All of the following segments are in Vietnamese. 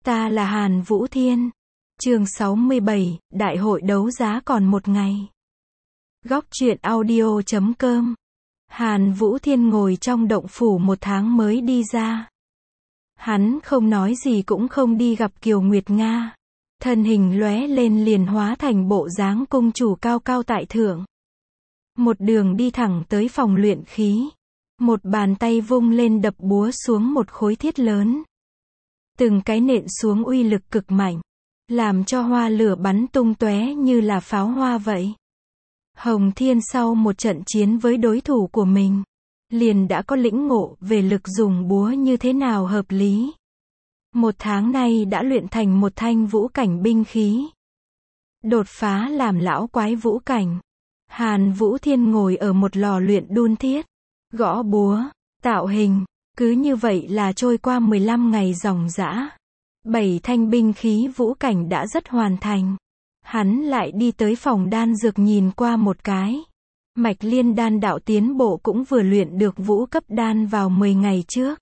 Ta là Hàn Vũ Thiên. Chương 67, Đại hội đấu giá còn một ngày. Góc truyện audio.com. Hàn Vũ Thiên ngồi trong động phủ một tháng mới đi ra. Hắn không nói gì cũng không đi gặp Kiều Nguyệt Nga. Thân hình lóe lên liền hóa thành bộ dáng cung chủ cao cao tại thượng. Một đường đi thẳng tới phòng luyện khí. Một bàn tay vung lên đập búa xuống một khối thiết lớn. Từng cái nện xuống uy lực cực mạnh, làm cho hoa lửa bắn tung tóe như là pháo hoa vậy. Hồng Thiên sau một trận chiến với đối thủ của mình, liền đã có lĩnh ngộ về lực dùng búa như thế nào hợp lý. Một tháng nay đã luyện thành một thanh vũ cảnh binh khí. Đột phá làm lão quái vũ cảnh. Hàn Vũ Thiên ngồi ở một lò luyện đun thiết, gõ búa, tạo hình. Cứ như vậy là trôi qua 15 ngày ròng rã. 7 thanh binh khí vũ cảnh đã rất hoàn thành. Hắn lại đi tới phòng đan dược nhìn qua một cái. Mạch liên đan đạo tiến bộ cũng vừa luyện được vũ cấp đan vào 10 ngày trước.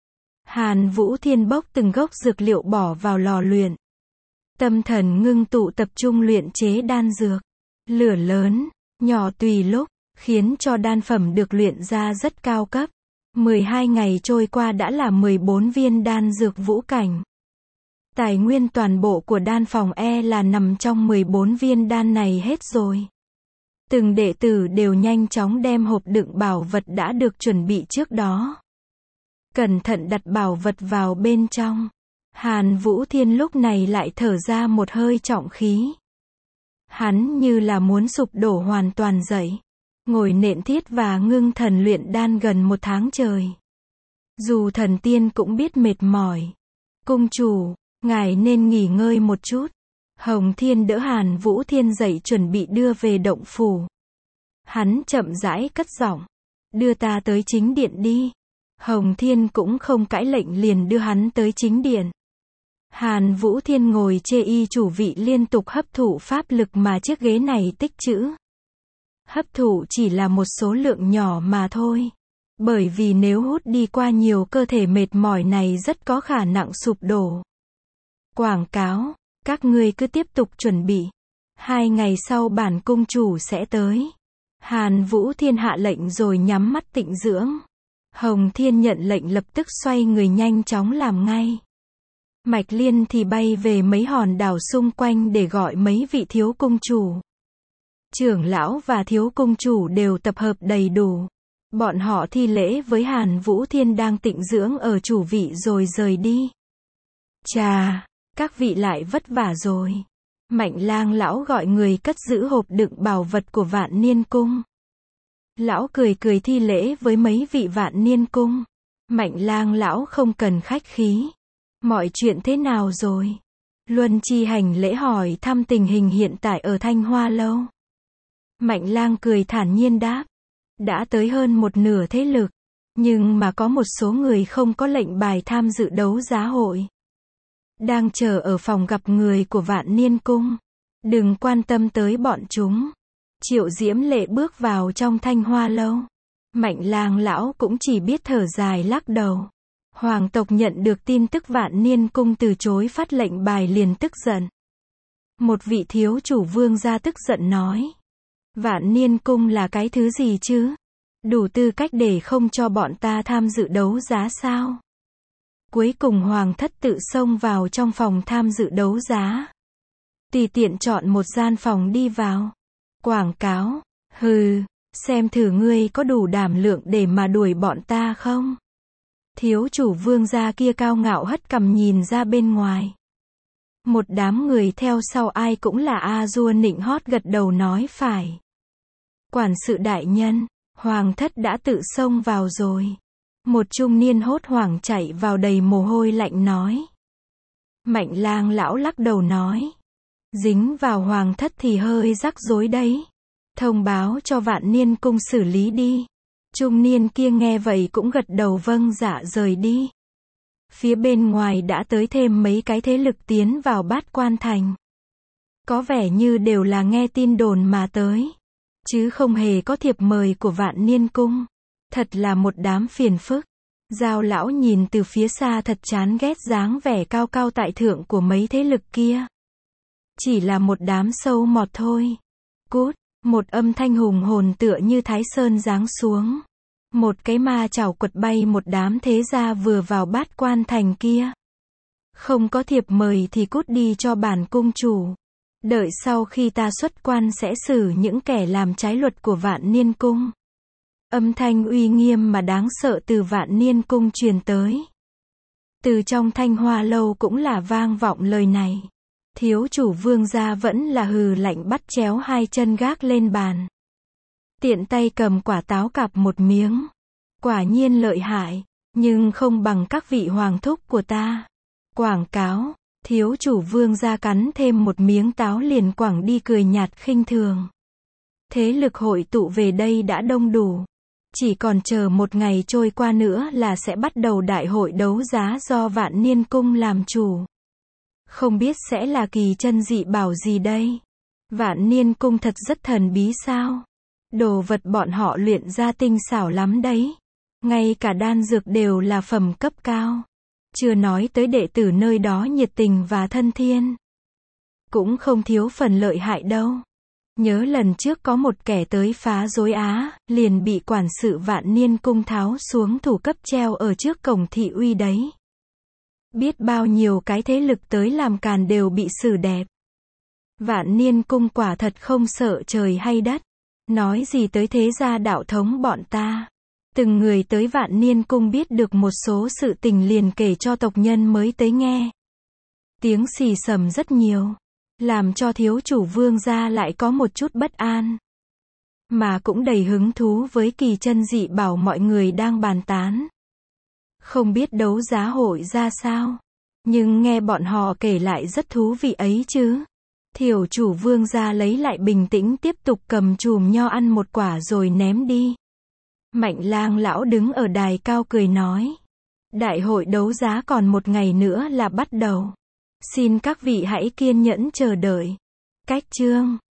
Hàn Vũ Thiên bốc từng gốc dược liệu bỏ vào lò luyện. Tâm thần ngưng tụ tập trung luyện chế đan dược. Lửa lớn, nhỏ tùy lúc, khiến cho đan phẩm được luyện ra rất cao cấp. 12 ngày trôi qua đã là 14 viên đan dược vũ cảnh. Tài nguyên toàn bộ của đan phòng là nằm trong 14 viên đan này hết rồi. Từng đệ tử đều nhanh chóng đem hộp đựng bảo vật đã được chuẩn bị trước đó. Cẩn thận đặt bảo vật vào bên trong. Hàn Vũ Thiên lúc này lại thở ra một hơi trọng khí. Hắn như là muốn sụp đổ hoàn toàn dậy. Ngồi nện thiết và ngưng thần luyện đan gần một tháng trời. Dù thần tiên cũng biết mệt mỏi. Cung chủ, ngài nên nghỉ ngơi một chút. Hồng Thiên đỡ Hàn Vũ Thiên dậy chuẩn bị đưa về động phủ. Hắn chậm rãi cất giọng. Đưa ta tới chính điện đi. Hồng Thiên cũng không cãi lệnh liền đưa hắn tới chính điện. Hàn Vũ Thiên ngồi chê y chủ vị liên tục hấp thụ pháp lực mà chiếc ghế này tích trữ. Hấp thụ chỉ là một số lượng nhỏ mà thôi. Bởi vì nếu hút đi qua nhiều cơ thể mệt mỏi này rất có khả năng sụp đổ. Quảng cáo, các ngươi cứ tiếp tục chuẩn bị. 2 ngày sau bản cung chủ sẽ tới. Hàn Vũ Thiên hạ lệnh rồi nhắm mắt tịnh dưỡng. Hồng Thiên nhận lệnh lập tức xoay người nhanh chóng làm ngay. Mạch Liên thì bay về mấy hòn đảo xung quanh để gọi mấy vị thiếu cung chủ. Trưởng lão và thiếu cung chủ đều tập hợp đầy đủ. Bọn họ thi lễ với Hàn Vũ Thiên đang tịnh dưỡng ở chủ vị rồi rời đi. Chà, các vị lại vất vả rồi. Mạnh Lang lão gọi người cất giữ hộp đựng bảo vật của Vạn Niên Cung. Lão cười cười thi lễ với mấy vị Vạn Niên Cung. Mạnh Lang lão không cần khách khí. Mọi chuyện thế nào rồi? Luân Chi hành lễ hỏi thăm tình hình hiện tại ở Thanh Hoa Lâu. Mạnh Lang cười thản nhiên đáp. Đã tới hơn một nửa thế lực. Nhưng mà có một số người không có lệnh bài tham dự đấu giá hội. Đang chờ ở phòng gặp người của Vạn Niên Cung. Đừng quan tâm tới bọn chúng. Triệu Diễm Lệ bước vào trong Thanh Hoa Lâu. Mạnh Lang lão cũng chỉ biết thở dài lắc đầu. Hoàng tộc nhận được tin tức Vạn Niên Cung từ chối phát lệnh bài liền tức giận. Một vị thiếu chủ vương gia tức giận nói. Vạn Niên Cung là cái thứ gì chứ? Đủ tư cách để không cho bọn ta tham dự đấu giá sao? Cuối cùng Hoàng thất tự xông vào trong phòng tham dự đấu giá. Tùy tiện chọn một gian phòng đi vào. Quảng cáo, hừ, xem thử ngươi có đủ đảm lượng để mà đuổi bọn ta không? Thiếu chủ vương gia kia cao ngạo hất cằm nhìn ra bên ngoài. Một đám người theo sau ai cũng là a dua nịnh hót gật đầu nói phải. Quản sự đại nhân, Hoàng thất đã tự xông vào rồi. Một trung niên hốt hoảng chạy vào đầy mồ hôi lạnh nói. Mạnh Lang lão lắc đầu nói. Dính vào Hoàng thất thì hơi rắc rối đấy. Thông báo cho Vạn Niên Cung xử lý đi. Trung niên kia nghe vậy cũng gật đầu vâng dạ rời đi. Phía bên ngoài đã tới thêm mấy cái thế lực tiến vào Bát Quan Thành. Có vẻ như đều là nghe tin đồn mà tới. Chứ không hề có thiệp mời của Vạn Niên Cung. Thật là một đám phiền phức. Giao lão nhìn từ phía xa thật chán ghét dáng vẻ cao cao tại thượng của mấy thế lực kia. Chỉ là một đám sâu mọt thôi. Cút, một âm thanh hùng hồn tựa như Thái Sơn giáng xuống. Một cái ma chảo quật bay một đám thế gia vừa vào Bát Quan Thành kia. Không có thiệp mời thì cút đi cho bản cung chủ. Đợi sau khi ta xuất quan sẽ xử những kẻ làm trái luật của Vạn Niên Cung. Âm thanh uy nghiêm mà đáng sợ từ Vạn Niên Cung truyền tới. Từ trong Thanh Hoa lâu cũng là vang vọng lời này. Thiếu chủ Vương gia vẫn là hừ lạnh bắt chéo hai chân gác lên bàn. Tiện tay cầm quả táo cạp một miếng. Quả nhiên lợi hại, nhưng không bằng các vị hoàng thúc của ta. Quảng cáo, thiếu chủ Vương gia cắn thêm một miếng táo liền quẳng đi cười nhạt khinh thường. Thế lực hội tụ về đây đã đông đủ. Chỉ còn chờ một ngày trôi qua nữa là sẽ bắt đầu đại hội đấu giá do Vạn Niên Cung làm chủ. Không biết sẽ là kỳ chân dị bảo gì đây? Vạn Niên Cung thật rất thần bí sao? Đồ vật bọn họ luyện ra tinh xảo lắm đấy. Ngay cả đan dược đều là phẩm cấp cao. Chưa nói tới đệ tử nơi đó nhiệt tình và thân thiên. Cũng không thiếu phần lợi hại đâu. Nhớ lần trước có một kẻ tới phá rối Á, liền bị quản sự Vạn Niên Cung tháo xuống thủ cấp treo ở trước cổng thị uy đấy. Biết bao nhiêu cái thế lực tới làm càn đều bị xử đẹp. Vạn Niên Cung quả thật không sợ trời hay đất. Nói gì tới thế gia đạo thống bọn ta. Từng người tới Vạn Niên Cung biết được một số sự tình liền kể cho tộc nhân mới tới nghe. Tiếng xì xầm rất nhiều. Làm cho thiếu chủ Vương gia lại có một chút bất an. Mà cũng đầy hứng thú với kỳ chân dị bảo mọi người đang bàn tán. Không biết đấu giá hội ra sao. Nhưng nghe bọn họ kể lại rất thú vị ấy chứ. Thiếu chủ Vương gia lấy lại bình tĩnh tiếp tục cầm chùm nho ăn một quả rồi ném đi. Mạnh Lang lão đứng ở đài cao cười nói. Đại hội đấu giá còn một ngày nữa là bắt đầu. Xin các vị hãy kiên nhẫn chờ đợi. Cách chương